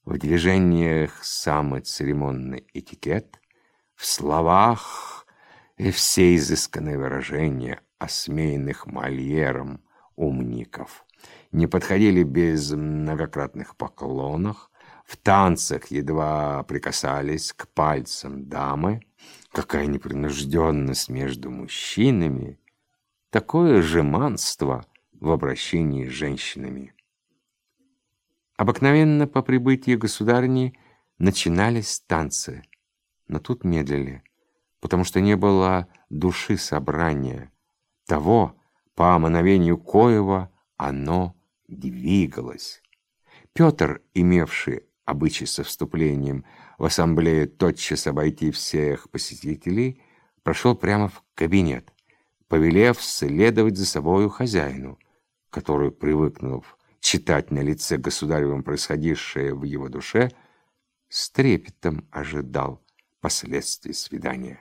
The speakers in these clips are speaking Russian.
В движениях самый церемонный этикет, в словах и все изысканные выражения осмеянных Мольером умников не подходили без многократных поклонов, в танцах едва прикасались к пальцам дамы. Какая непринужденность между мужчинами, такое жеманство в обращении с женщинами. Обыкновенно по прибытии государыни начинались танцы, но тут медлили, потому что не было души собрания, того, по мановению коего оно двигалось. Петр, имевший обычай со вступлением в ассамблею тотчас обойти всех посетителей, прошел прямо в кабинет, повелев следовать за собою хозяину, который, привыкнув читать на лице государевым происходившее в его душе, с трепетом ожидал последствий свидания.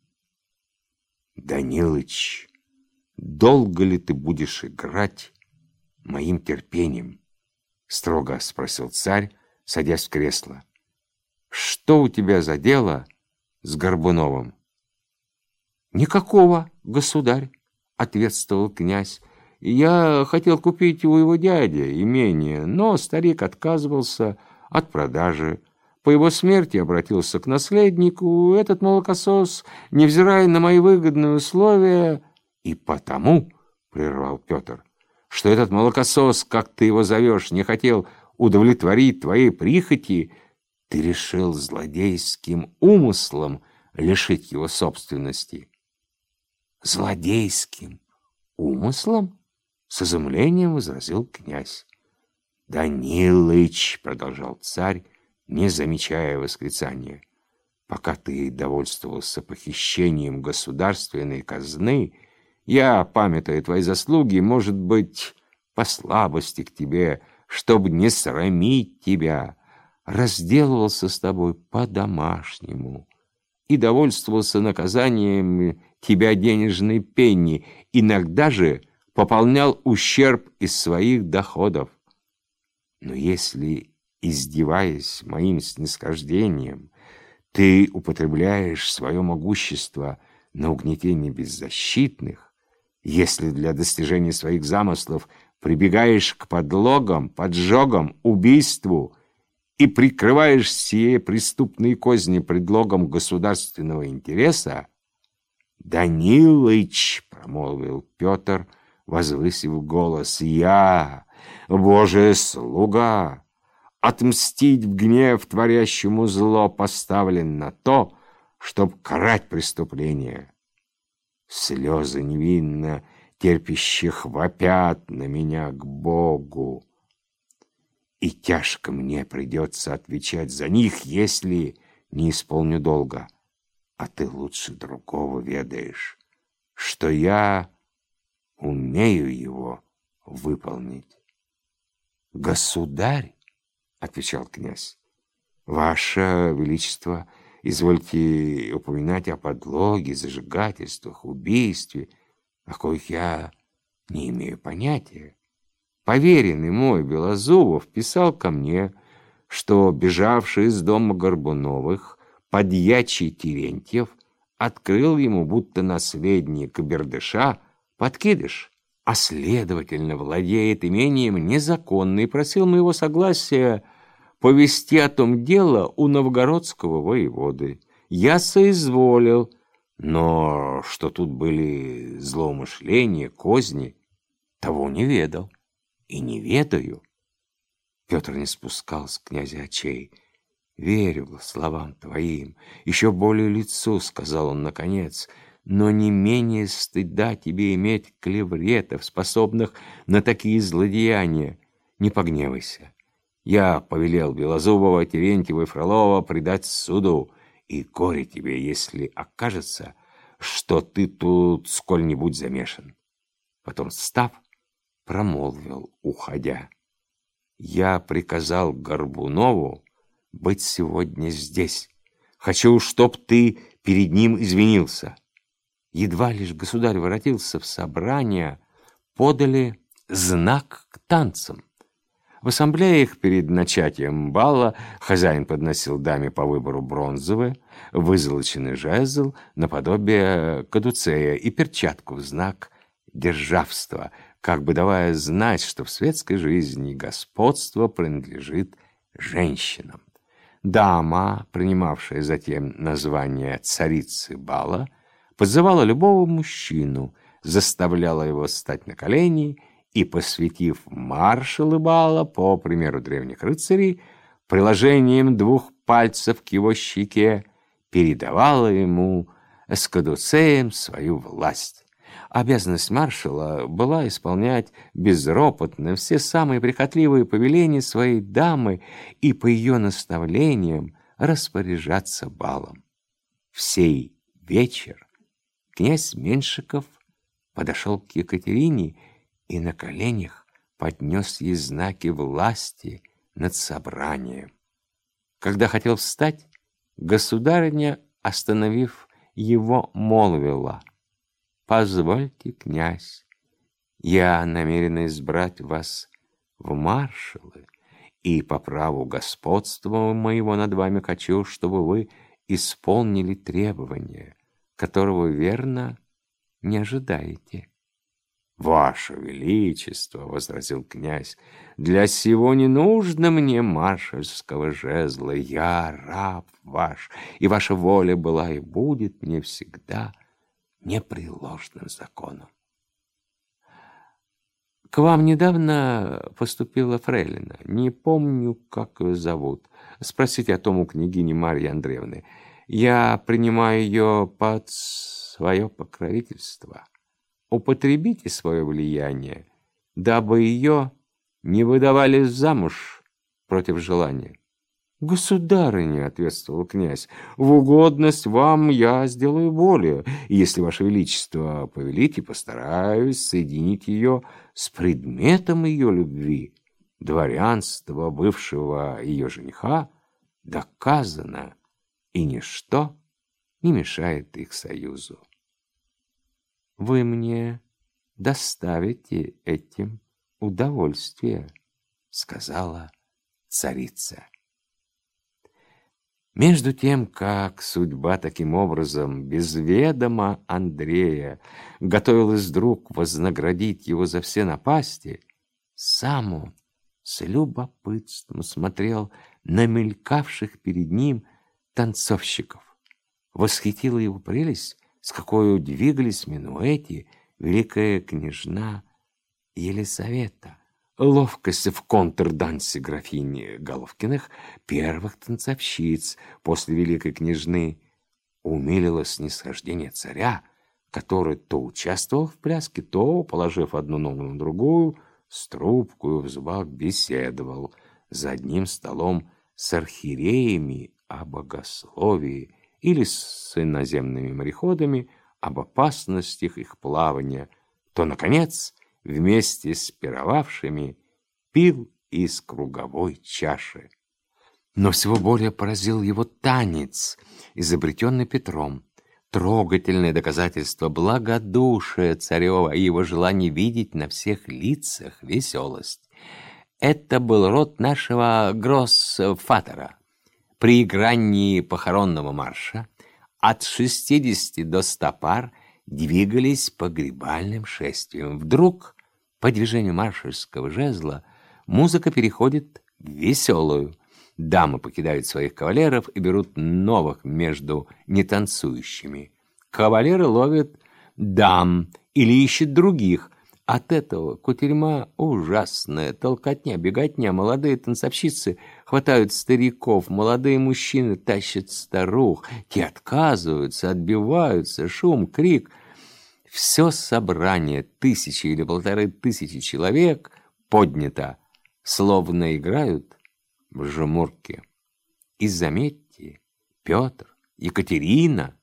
«Данилыч, долго ли ты будешь играть моим терпением?» — строго спросил царь, садясь в кресло. «Что у тебя за дело с Горбуновым?» «Никакого, государь», — ответствовал князь. «Я хотел купить у его дяди имение, но старик отказывался от продажи. По его смерти обратился к наследнику. Этот молокосос, невзирая на мои выгодные условия...» «И потому, — прервал Петр, — что этот молокосос, как ты его зовешь, не хотел удовлетворить твоей прихоти, ты решил злодейским умыслом лишить его собственности». «Злодейским умыслом?» — с изумлением возразил князь. «Данилыч, — продолжал царь, не замечая восклицания, — пока ты довольствовался похищением государственной казны, я, памятуя твои заслуги, может быть, по слабости к тебе, чтобы не срамить тебя, разделывался с тобой по-домашнему и довольствовался наказанием тебя денежной пенни, иногда же пополнял ущерб из своих доходов. Но если, издеваясь моим снисхождением, ты употребляешь свое могущество на угнетение беззащитных, если для достижения своих замыслов прибегаешь к подлогам, поджогам, убийству и прикрываешь сие преступные козни предлогом государственного интереса, «Данилыч, — промолвил Петр, возвысив голос, — я, Божий слуга, отмстить в гнев творящему зло поставлен на то, чтоб карать преступление. Слезы невинно терпящих вопят на меня к Богу, и тяжко мне придется отвечать за них, если не исполню долга. А ты лучше другого ведаешь, что я умею его выполнить». «Государь, — отвечал князь, — ваше величество, извольте упоминать о подлоге, зажигательствах, убийстве, о коих я не имею понятия. Поверенный мой Белозубов писал ко мне, что бежавший из дома Горбуновых подьячий Терентьев открыл ему, будто наследник Бердыша, подкидыш, а следовательно владеет имением незаконно, и просил моего согласия повести о том дело у новгородского воеводы. Я соизволил, но что тут были злоумышления, козни, того не ведал и не ведаю». Петр не спускал с князя очей. «Верю словам твоим, еще более лицу, — сказал он наконец, — но не менее стыда тебе иметь клевретов, способных на такие злодеяния. Не погневайся. Я повелел Белозубова, Терентьева и Фролова предать суду, и горе тебе, если окажется, что ты тут сколь-нибудь замешан». Потом, встав, промолвил, уходя: «Я приказал Горбунову быть сегодня здесь. Хочу, чтоб ты перед ним извинился». Едва лишь государь воротился в собрание, подали знак к танцам. В ассамблеях перед начатием бала хозяин подносил даме по выбору бронзовый, вызолоченный жезл наподобие кадуцея и перчатку в знак державства, как бы давая знать, что в светской жизни господство принадлежит женщинам. Дама, принимавшая затем название царицы бала, подзывала любого мужчину, заставляла его встать на колени и, посвятив маршалы бала, по примеру древних рыцарей, приложением 2 пальцев к его щеке, передавала ему с кадуцеем свою власть. Обязанность маршала была исполнять безропотно все самые прихотливые повеления своей дамы и по ее наставлениям распоряжаться балом. В сей вечер князь Меньшиков подошел к Екатерине и на коленях поднес ей знаки власти над собранием. Когда хотел встать, государыня, остановив его, молвила: «Позвольте, князь, я намерена избрать вас в маршалы, и по праву господства моего над вами хочу, чтобы вы исполнили требования, которого, верно, не ожидаете». «Ваше Величество, — возразил князь, — для сего не нужно мне маршальского жезла. Я раб ваш, и ваша воля была и будет мне всегда непреложным законом». «К вам недавно поступила фрейлина. Не помню, как ее зовут. Спросите о том у княгини Марьи Андреевны. Я принимаю ее под свое покровительство. Употребите свое влияние, дабы ее не выдавали замуж против желания». «Государыня, — ответствовал князь, — в угодность вам я сделаю волю, и если ваше величество повелите, постараюсь соединить ее с предметом ее любви. Дворянство бывшего ее жениха доказано, и ничто не мешает их союзу». «Вы мне доставите этим удовольствие, — сказала царица». Между тем, как судьба таким образом, без ведома Андрея, готовилась вдруг вознаградить его за все напасти, сам он с любопытством смотрел на мелькавших перед ним танцовщиков. Восхитила его прелесть, с какой двигались в минуэте великая княжна Елизавета, ловкость в контрдансе графини Головкиных, первых танцовщиц после великой княжны, умилило снисхождение царя, который то участвовал в пляске, то, положив одну ногу на другую, с трубкою в зубах беседовал за одним столом с архиереями о богословии или с иноземными мореходами об опасностях их плавания, то, наконец, вместе с пировавшими пил из круговой чаши. Но всего более поразил его танец, изобретенный Петром, трогательное доказательство благодушия царева и его желания видеть на всех лицах веселость. Это был род нашего гроссфатера. При игрании похоронного марша от 60 до 100 пар двигались погребальным шествием. Вдруг, по движению маршальского жезла, музыка переходит в веселую. Дамы покидают своих кавалеров и берут новых между нетанцующими. Кавалеры ловят дам или ищут других. От этого кутерьма ужасная, толкотня, беготня. Молодые танцовщицы хватают стариков, молодые мужчины тащат старух. Те отказываются, отбиваются, шум, крик. Все собрание, 1000 или 1500 человек, поднято, словно играют в жмурки. И заметьте, Петр, Екатерина,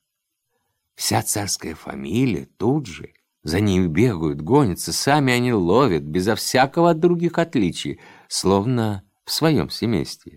вся царская фамилия тут же. За ними бегают, гонятся, сами они ловят, безо всякого от других отличий, словно в своем семействе.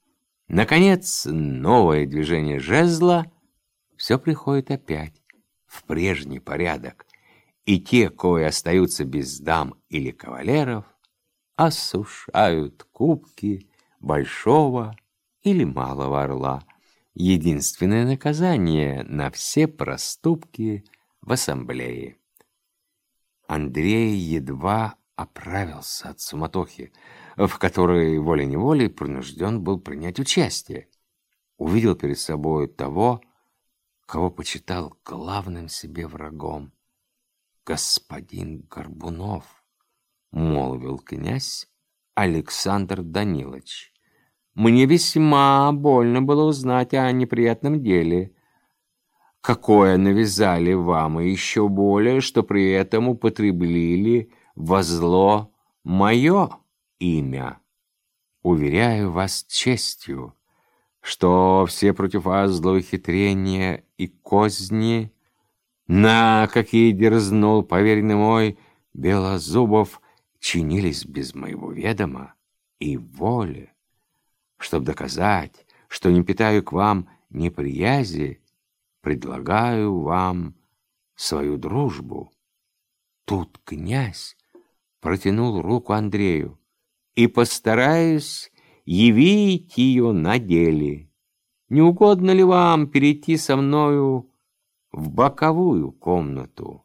Наконец, новое движение жезла, все приходит опять в прежний порядок, и те, кои остаются без дам или кавалеров, осушают кубки большого или малого орла. Единственное наказание на все проступки в ассамблее. Андрей едва оправился от суматохи, в которой волей-неволей принужден был принять участие. Увидел перед собой того, кого почитал главным себе врагом. «Господин Горбунов», — молвил князь Александр Данилович, — «мне весьма больно было узнать о неприятном деле, какое навязали вам, и еще более, что при этом употребили во зло мое имя. Уверяю вас честью, что все против вас злоухитрения и козни, на какие дерзнул поверенный мой Белозубов, чинились без моего ведома и воли. Чтоб доказать, что не питаю к вам неприязни, предлагаю вам свою дружбу». Тут князь протянул руку Андрею: «И постараюсь явить ее на деле. Не угодно ли вам перейти со мною в боковую комнату?»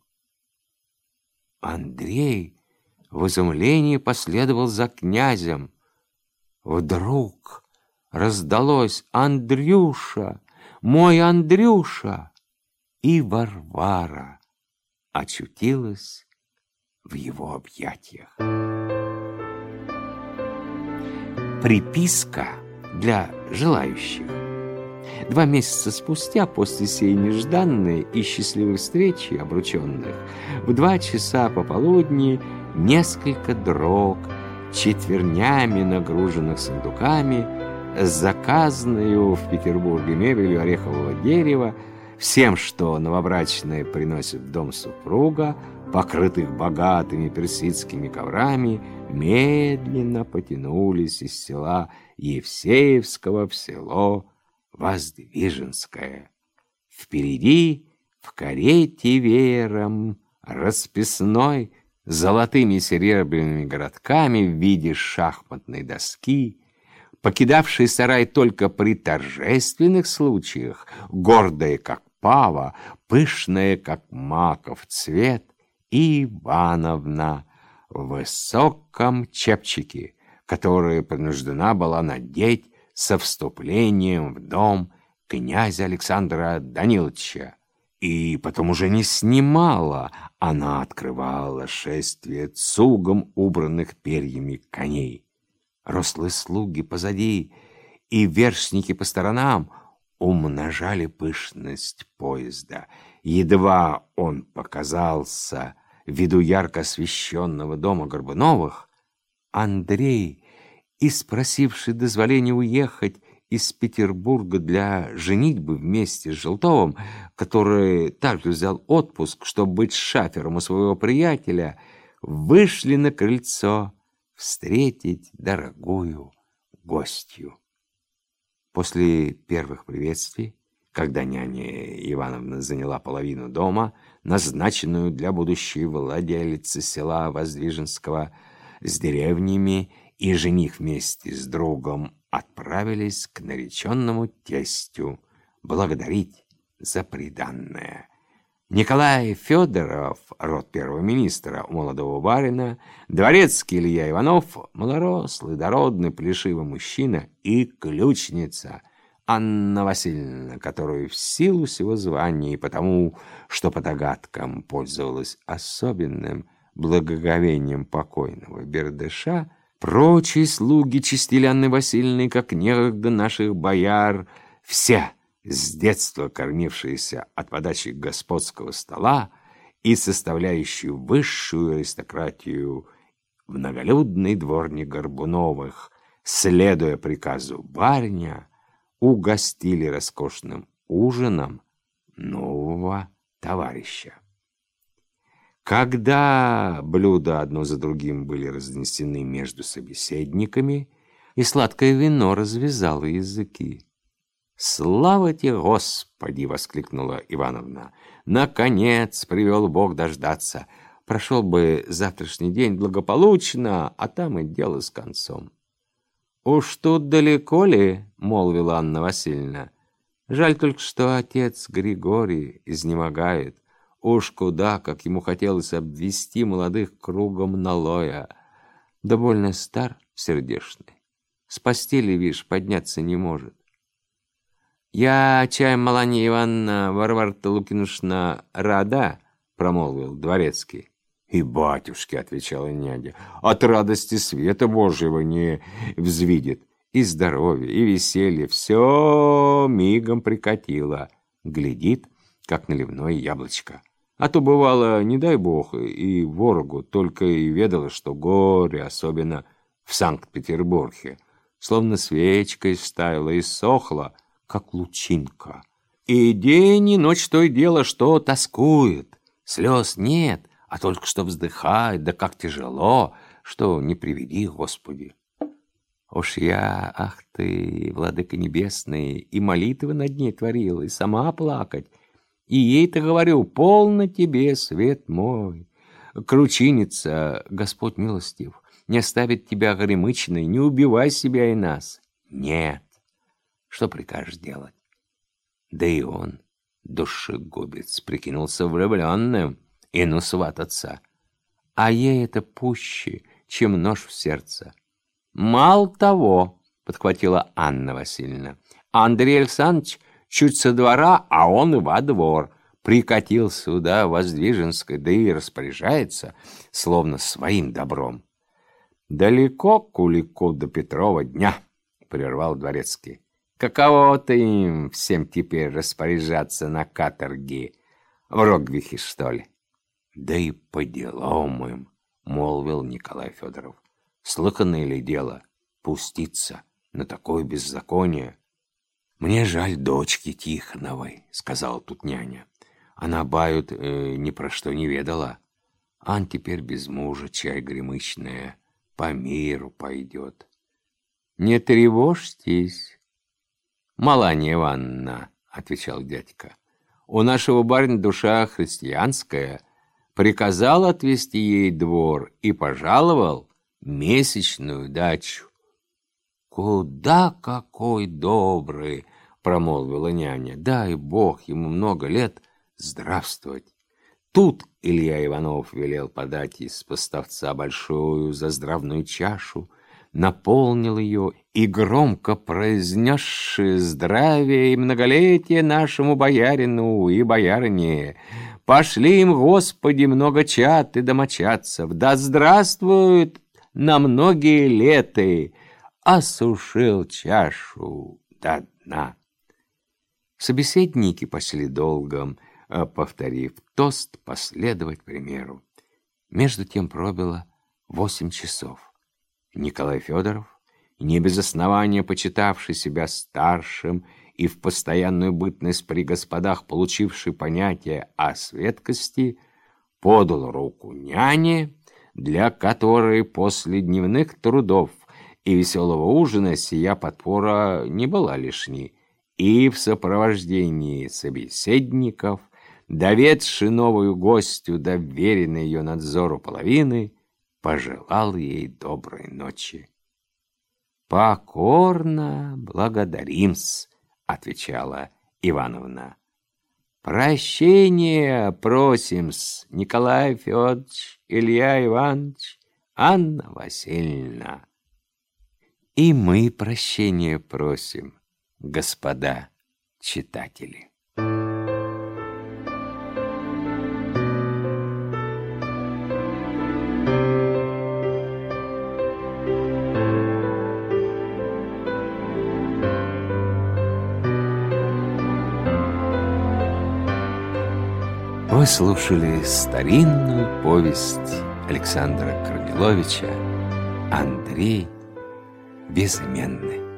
Андрей в изумлении последовал за князем. Вдруг раздалось: «Андрюша! Мой Андрюша!» И Варвара очутилась в его объятиях. Приписка для желающих. 2 месяца спустя, после сей нежданной и счастливой встречи обрученных, в 2 часа пополудни несколько дрог, четвернями нагруженных сундуками, с заказанную в Петербурге мебелью орехового дерева, всем, что новобрачные приносят в дом супруга, покрытых богатыми персидскими коврами, медленно потянулись из села Евсеевского в село Воздвиженское. Впереди, в карете веером расписной, золотыми и серебряными городками в виде шахматной доски, покидавший сарай только при торжественных случаях, гордая, как пава, пышная, как маков цвет, и Ивановна в высоком чепчике, который принуждена была надеть со вступлением в дом князя Александра Даниловича. И потом уже не снимала, она открывала шествие цугом убранных перьями коней. Рослые слуги позади и вершники по сторонам умножали пышность поезда. Едва он показался в виду ярко освещенного дома Горбуновых, Андрей, и спросивший дозволения уехать из Петербурга для женитьбы вместе с Желтовым, который также взял отпуск, чтобы быть шафером у своего приятеля, вышли на крыльцо встретить дорогую гостью. После первых приветствий, когда няня Ивановна заняла половину дома, назначенную для будущей владелицы села Воздвиженского, с деревнями, и жених вместе с другом отправились к нареченному тестю благодарить за приданное. Николай Федоров, род первого министра у молодого барина, дворецкий Илья Иванов, малорослый, дородный, плешивый мужчина, и ключница Анна Васильевна, которую в силу сего звания и потому, что по догадкам пользовалась особенным благоговением покойного бердыша, прочие слуги честили Анны Васильевны, как некогда наших бояр, все с детства кормившиеся от подачи господского стола и составляющие высшую аристократию в многолюдный дворник Горбуновых, следуя приказу барыня, угостили роскошным ужином нового товарища. Когда блюда одно за другим были разнесены между собеседниками, и сладкое вино развязало языки, «Слава тебе, Господи!» — воскликнула Ивановна. «Наконец привел Бог дождаться. Прошел бы завтрашний день благополучно, а там и дело с концом. «Уж тут далеко ли?» — молвила Анна Васильевна. «Жаль только, что отец Григорий изнемогает. Уж куда, как ему хотелось обвести молодых кругом налоя. Да больно стар, сердешный. С постели, видишь, подняться не может». «Я, чай, Маланья Ивановна, Варвара-то Лукинушна, рада», — промолвил дворецкий. «И батюшки», — отвечала няня, — «от радости света Божьего не взвидит. И здоровье, и веселье, все мигом прикатило. Глядит, как наливное яблочко. А то бывало, не дай бог, и ворогу только и ведала, что горе, особенно в Санкт-Петербурге, словно свечкой ставила и сохла, как лучинка. И день, и ночь то и дело, что тоскует. Слез нет, а только что вздыхает, да как тяжело, что не приведи, Господи. Уж я, ах ты, владыка небесный, и молитвы над ней творила, и сама плакать. И ей-то говорю, полно тебе, свет мой. Кручиница, Господь милостив, не оставит тебя горемычной, не убивай себя и нас. Нет. Что прикажешь делать? Да и он, душегубец, прикинулся влюбленным, и ну свататься. А ей это пуще, чем нож в сердце. «Мало того», — подхватила Анна Васильевна, «Андрей Александрович чуть со двора, а он и во двор. Прикатил сюда, Воздвиженской, да и распоряжается, словно своим добром». «Далеко, кулику, до Петрова дня», — прервал дворецкий. «Каково-то им всем теперь распоряжаться на каторге? В Рогвихе, что ли?» «Да и по делам им», — молвил Николай Федоров. «Слыханное ли дело пуститься на такое беззаконие?» «Мне жаль дочки Тихоновой», — сказала тут няня. «Она, бают, ни про что не ведала. Ан теперь без мужа, чай гремычная, по миру пойдет». «Не тревожьтесь, Маланья Ивановна», — отвечал дядька. «У нашего барина душа христианская, приказал отвести ей двор и пожаловал месячную дачу». «Куда какой добрый!» — промолвила няня. «Дай Бог ему много лет здравствовать». Тут Илья Иванов велел подать из поставца большую заздравную чашу, наполнил ее и, громко произнесши здравие и многолетие нашему боярину и боярине, пошли им, Господи, много чад и домочадцев, да здравствует на многие леты, осушил чашу до дна. Собеседники пошли долго, повторив тост, последовать примеру. Между тем пробило 8 часов. Николай Федоров, не без основания почитавший себя старшим и в постоянную бытность при господах получивший понятие о светкости, подал руку няне, для которой после дневных трудов и веселого ужина сия подпора не была лишней, и в сопровождении собеседников, доведши новую гостью доверенной ее надзору половины, пожелал ей доброй ночи. «Покорно благодарим-с», — отвечала Ивановна. «Прощения просим-с, Николай Федорович, Илья Иванович, Анна Васильевна». «И мы прощения просим, господа читатели». Вы слушали старинную повесть Александра Корниловича «Андрей Безыменный».